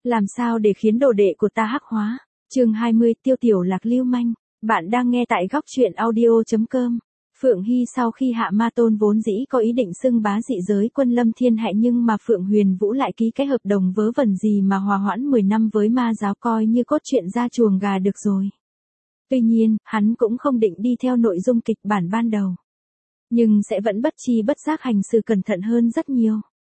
Làm sao để khiến đồ đệ của ta hắc hóa? Chương 20, Tiêu Tiểu Lạc lưu manh. Bạn đang nghe tại góc truyện audio.com. Phượng Hy sau khi Hạ Ma Tôn vốn dĩ có ý định xưng bá dị giới quân lâm thiên hạ, nhưng mà Phượng Huyền Vũ lại ký cái hợp đồng vớ vẩn gì mà hòa hoãn 10 năm với ma giáo, coi như cốt truyện ra chuồng gà được rồi. Tuy nhiên, hắn cũng không định đi theo nội dung kịch bản ban đầu, nhưng sẽ vẫn bất chi bất giác hành sự cẩn thận hơn rất nhiều.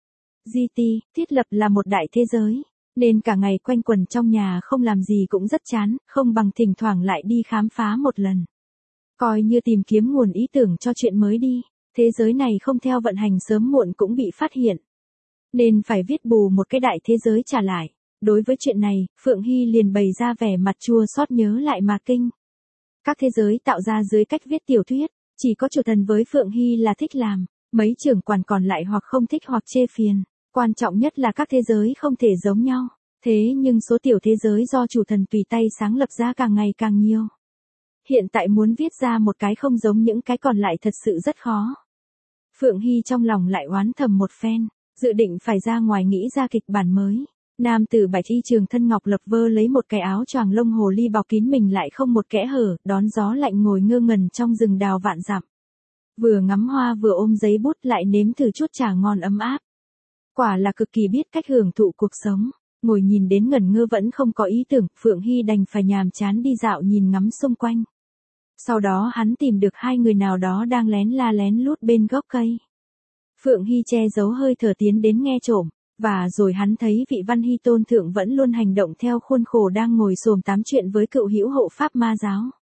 GT, thiết lập là một đại thế giới, nên cả ngày quanh quẩn trong nhà không làm gì cũng rất chán, không bằng thỉnh thoảng lại đi khám phá một lần. Coi như tìm kiếm nguồn ý tưởng cho chuyện mới đi, thế giới này không theo vận hành sớm muộn cũng bị phát hiện. Nên phải viết bù một cái đại thế giới trả lại. Đối với chuyện này, Phượng Hy liền bày ra vẻ mặt chua xót nhớ lại mà kinh. Các thế giới tạo ra dưới cách viết tiểu thuyết, chỉ có chủ thần với Phượng Hy là thích làm, mấy trưởng quản còn lại hoặc không thích hoặc chê phiền. Quan trọng nhất là các thế giới không thể giống nhau, thế nhưng số tiểu thế giới do chủ thần tùy tay sáng lập ra càng ngày càng nhiều. Hiện tại muốn viết ra một cái không giống những cái còn lại thật sự rất khó. Phượng Hy trong lòng lại oán thầm một phen, dự định phải ra ngoài nghĩ ra kịch bản mới. Nam tử bạch y trường thân ngọc lập vơ lấy một cái áo choàng lông hồ ly bọc kín mình lại không một kẽ hở, đón gió lạnh ngồi ngơ ngẩn trong rừng đào vạn dặm. Vừa ngắm hoa vừa ôm giấy bút lại nếm thử chút trà ngon ấm áp. Quả là cực kỳ biết cách hưởng thụ cuộc sống. Ngồi nhìn đến ngẩn ngơ vẫn không có ý tưởng, Phượng Hy đành phải nhàm chán đi dạo nhìn ngắm xung quanh. Sau đó hắn tìm được hai người nào đó đang lén la lén lút bên gốc cây. Phượng Hy che giấu hơi thở tiến đến nghe trộm, và rồi hắn thấy vị Văn Hy Tôn thượng vẫn luôn hành động theo khuôn khổ đang ngồi xổm tám chuyện với cựu hữu hộ pháp ma giáo.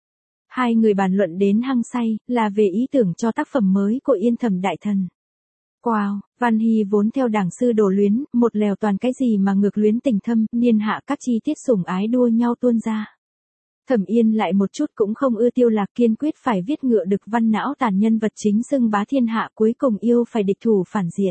Hai người bàn luận đến hăng say, là về ý tưởng cho tác phẩm mới của Yên Thẩm Đại Thần. Wow, Văn Hy vốn theo đảng sư đổ luyến, một lèo toàn cái gì mà ngược luyến tình thâm, niên hạ các chi tiết sủng ái đua nhau tuôn ra. Thẩm Yên lại một chút cũng không ưa Tiêu Lạc, kiên quyết phải viết ngựa đực văn não tàn nhân vật chính xưng bá thiên hạ, cuối cùng yêu phải địch thủ phản diện.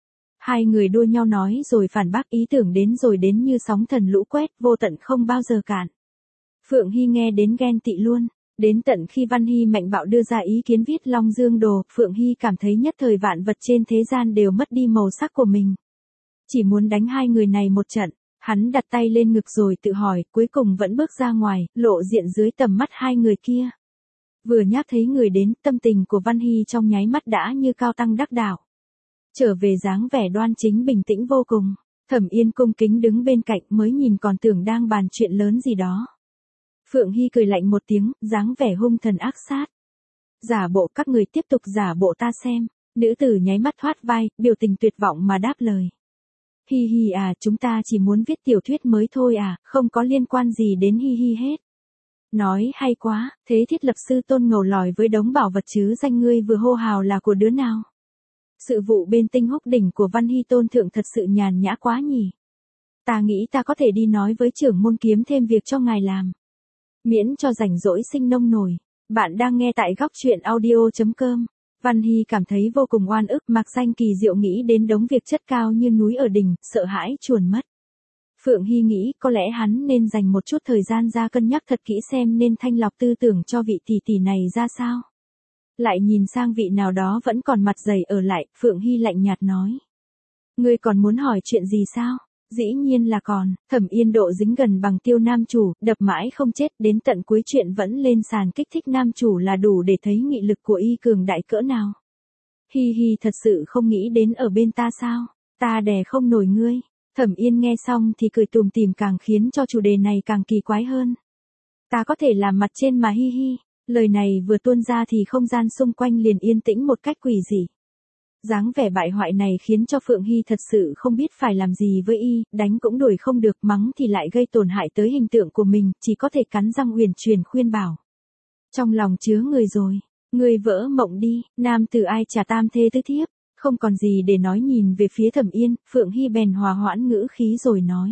Hai người đua nhau nói rồi phản bác, ý tưởng đến rồi đến như sóng thần lũ quét, vô tận không bao giờ cạn. Phượng Hy nghe đến ghen tị luôn. Đến tận khi Văn Hy mạnh bạo đưa ra ý kiến viết Long Dương Đồ, Phượng Hy cảm thấy nhất thời vạn vật trên thế gian đều mất đi màu sắc của mình. Chỉ muốn đánh hai người này một trận, hắn đặt tay lên ngực rồi tự hỏi, cuối cùng vẫn bước ra ngoài, lộ diện dưới tầm mắt hai người kia. Vừa nhắc thấy người đến, tâm tình của Văn Hy trong nháy mắt đã như cao tăng đắc đạo. Trở về dáng vẻ đoan chính bình tĩnh vô cùng. Thẩm Yên cung kính đứng bên cạnh, mới nhìn còn tưởng đang bàn chuyện lớn gì đó. Phượng Hy cười lạnh một tiếng, dáng vẻ hung thần ác sát. Giả bộ, các người tiếp tục giả bộ ta xem. Nữ tử nháy mắt thoát vai, biểu tình tuyệt vọng mà đáp lời. Hi hi à, chúng ta chỉ muốn viết tiểu thuyết mới thôi à, không có liên quan gì đến hi hi hết. Nói hay quá, thế thiết lập sư Tôn ngầu lòi với đống bảo vật chứ danh ngươi vừa hô hào là của đứa nào? Sự vụ bên Tinh Húc đỉnh của Văn Hy Tôn thượng thật sự nhàn nhã quá nhỉ. Ta nghĩ ta có thể đi nói với trưởng môn kiếm thêm việc cho ngài làm. Miễn cho rảnh rỗi sinh nông nổi. Bạn đang nghe tại góc truyện audio.com. Văn Hy cảm thấy vô cùng oan ức, mặc danh kỳ diệu nghĩ đến đống việc chất cao như núi ở đỉnh, sợ hãi chuồn mất. Phượng Hy nghĩ có lẽ hắn nên dành một chút thời gian ra cân nhắc thật kỹ xem nên thanh lọc tư tưởng cho vị tỷ tỷ này ra sao. Lại nhìn sang vị nào đó vẫn còn mặt dày ở lại, Phượng Hy lạnh nhạt nói. Ngươi còn muốn hỏi chuyện gì sao? Dĩ nhiên là còn. Thẩm Yên độ dính gần bằng Tiêu nam chủ, đập mãi không chết, đến tận cuối chuyện vẫn lên sàn kích thích nam chủ là đủ để thấy nghị lực của y cường đại cỡ nào. Hi hi, thật sự không nghĩ đến ở bên ta sao? Ta đè không nổi ngươi. Thẩm Yên nghe xong thì cười tùm tìm, càng khiến cho chủ đề này càng kỳ quái hơn. Ta có thể làm mặt trên mà hi hi. Lời này vừa tuôn ra thì không gian xung quanh liền yên tĩnh một cách quỷ dị. Dáng vẻ bại hoại này khiến cho Phượng Hy thật sự không biết phải làm gì với y, đánh cũng đuổi không được, mắng thì lại gây tổn hại tới hình tượng của mình, chỉ có thể cắn răng uyển chuyển khuyên bảo. Trong lòng chứa người rồi, người vỡ mộng đi, nam tử ai trả tam thê tứ thiếp, không còn gì để nói. Nhìn về phía Thẩm Yên, Phượng Hy bèn hòa hoãn ngữ khí rồi nói.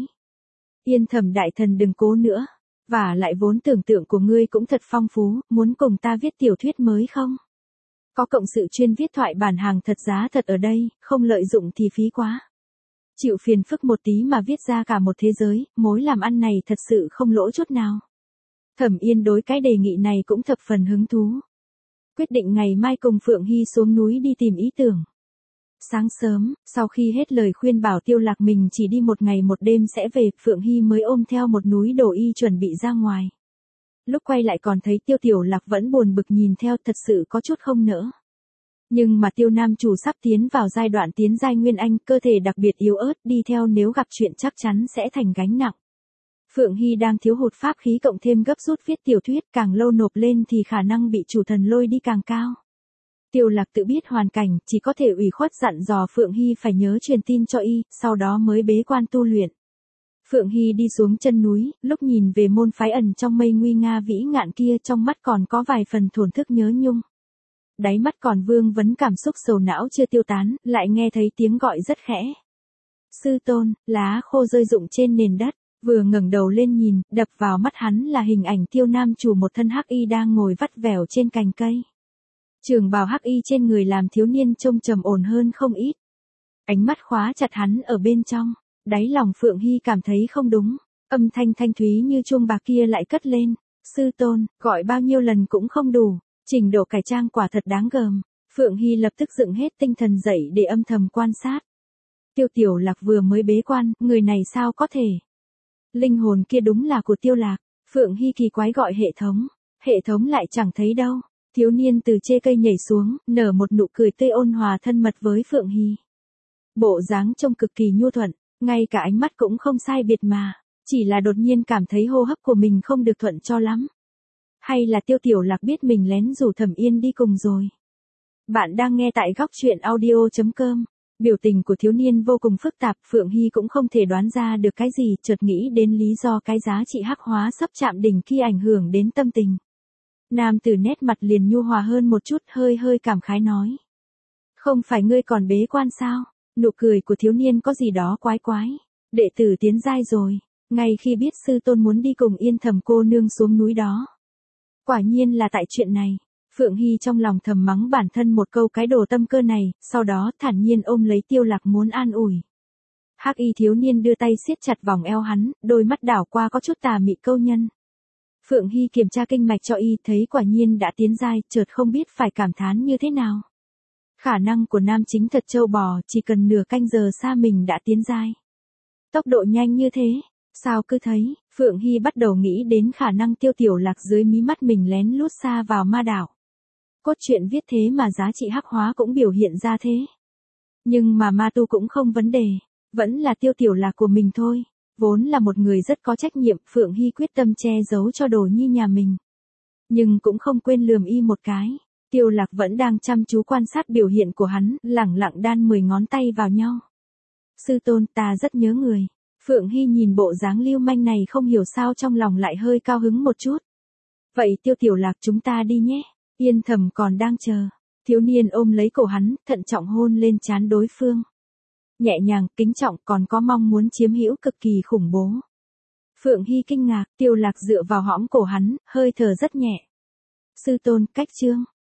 Yên Thẩm đại thần đừng cố nữa, và lại vốn tưởng tượng của ngươi cũng thật phong phú, muốn cùng ta viết tiểu thuyết mới không? Có cộng sự chuyên viết thoại bản hàng thật giá thật ở đây, không lợi dụng thì phí quá. Chịu phiền phức một tí mà viết ra cả một thế giới, mối làm ăn này thật sự không lỗ chút nào. Thẩm Yên đối cái đề nghị này cũng thập phần hứng thú. Quyết định ngày mai cùng Phượng Hy xuống núi đi tìm ý tưởng. Sáng sớm, sau khi hết lời khuyên bảo Tiêu Lạc mình chỉ đi một ngày một đêm sẽ về, Phượng Hy mới ôm theo một núi đồ y chuẩn bị ra ngoài. Lúc quay lại còn thấy Tiêu Tiểu Lạc vẫn buồn bực nhìn theo, thật sự có chút không nỡ. Nhưng mà Tiêu nam chủ sắp tiến vào giai đoạn tiến giai Nguyên Anh, cơ thể đặc biệt yếu ớt, đi theo nếu gặp chuyện chắc chắn sẽ thành gánh nặng. Phượng Hy đang thiếu hụt pháp khí cộng thêm gấp rút viết tiểu thuyết, càng lâu nộp lên thì khả năng bị chủ thần lôi đi càng cao. Tiêu Lạc tự biết hoàn cảnh, chỉ có thể ủy khuất dặn dò Phượng Hy phải nhớ truyền tin cho y, sau đó mới bế quan tu luyện. Phượng Hy đi xuống chân núi, lúc nhìn về môn phái ẩn trong mây nguy nga vĩ ngạn kia, trong mắt còn có vài phần thổn thức nhớ nhung. Đáy mắt còn vương vấn cảm xúc sầu não chưa tiêu tán, lại nghe thấy tiếng gọi rất khẽ. Sư tôn, lá khô rơi rụng trên nền đất, vừa ngẩng đầu lên nhìn, đập vào mắt hắn là hình ảnh Tiêu nam chủ một thân hắc y đang ngồi vắt vẻo trên cành cây. Trường bào hắc y trên người làm thiếu niên trông trầm ổn hơn không ít. Ánh mắt khóa chặt hắn ở bên trong, đáy lòng Phượng Hy cảm thấy không đúng, âm thanh thanh thúy như chuông bạc kia lại cất lên. Sư tôn, gọi bao nhiêu lần cũng không đủ, trình độ cải trang quả thật đáng gờm. Phượng Hy lập tức dựng hết tinh thần dậy để âm thầm quan sát. Tiêu Tiểu Lạc vừa mới bế quan, người này sao có thể? Linh hồn kia đúng là của Tiêu Lạc. Phượng Hy kỳ quái gọi hệ thống lại chẳng thấy đâu. Thiếu niên từ trên cây nhảy xuống, nở một nụ cười tươi ôn hòa thân mật với Phượng Hy. Bộ dáng trông cực kỳ nhu thuận, ngay cả ánh mắt cũng không sai biệt mà, chỉ là đột nhiên cảm thấy hô hấp của mình không được thuận cho lắm. Hay là Tiêu Tiểu Lạc biết mình lén rủ Thẩm Yên đi cùng rồi. Bạn đang nghe tại góc truyện audio.com. Biểu tình của thiếu niên vô cùng phức tạp, Phượng Hy cũng không thể đoán ra được cái gì, chợt nghĩ đến lý do cái giá trị hắc hóa sắp chạm đỉnh khi ảnh hưởng đến tâm tình. Nam tử nét mặt liền nhu hòa hơn một chút, hơi cảm khái nói. Không phải ngươi còn bế quan sao? Nụ cười của thiếu niên có gì đó quái quái. Đệ tử tiến giai rồi, ngay khi biết sư tôn muốn đi cùng Yên Thầm cô nương xuống núi đó. Quả nhiên là tại chuyện này. Phượng Hy trong lòng thầm mắng bản thân một câu cái đồ tâm cơ này, sau đó thản nhiên ôm lấy Tiêu Lạc muốn an ủi. Hắc y thiếu niên đưa tay siết chặt vòng eo hắn, đôi mắt đảo qua có chút tà mị câu nhân. Phượng Hy kiểm tra kinh mạch cho y, thấy quả nhiên đã tiến giai, chợt không biết phải cảm thán như thế nào. Khả năng của nam chính thật trâu bò, chỉ cần nửa canh giờ xa mình đã tiến giai. Tốc độ nhanh như thế, sao cứ thấy, Phượng Hy bắt đầu nghĩ đến khả năng Tiêu Tiểu Lạc dưới mí mắt mình lén lút xa vào ma đảo. Cốt truyện viết thế mà giá trị hắc hóa cũng biểu hiện ra thế. Nhưng mà ma tu cũng không vấn đề, vẫn là Tiêu Tiểu Lạc của mình thôi. Vốn là một người rất có trách nhiệm, Phượng Hy quyết tâm che giấu cho đồ nhi nhà mình. Nhưng cũng không quên lườm y một cái. Tiêu Lạc vẫn đang chăm chú quan sát biểu hiện của hắn, lẳng lặng đan 10 ngón tay vào nhau. Sư tôn, ta rất nhớ người. Phượng Hy nhìn bộ dáng lưu manh này không hiểu sao trong lòng lại hơi cao hứng một chút. Vậy Tiêu Tiểu Lạc chúng ta đi nhé. Yên Thầm còn đang chờ. Thiếu niên ôm lấy cổ hắn, thận trọng hôn lên trán đối phương. Nhẹ nhàng, kính trọng, còn có mong muốn chiếm hữu cực kỳ khủng bố. Phượng Hy kinh ngạc, Tiêu Lạc dựa vào hõm cổ hắn, hơi thở rất nhẹ. Sư tôn, cách chương.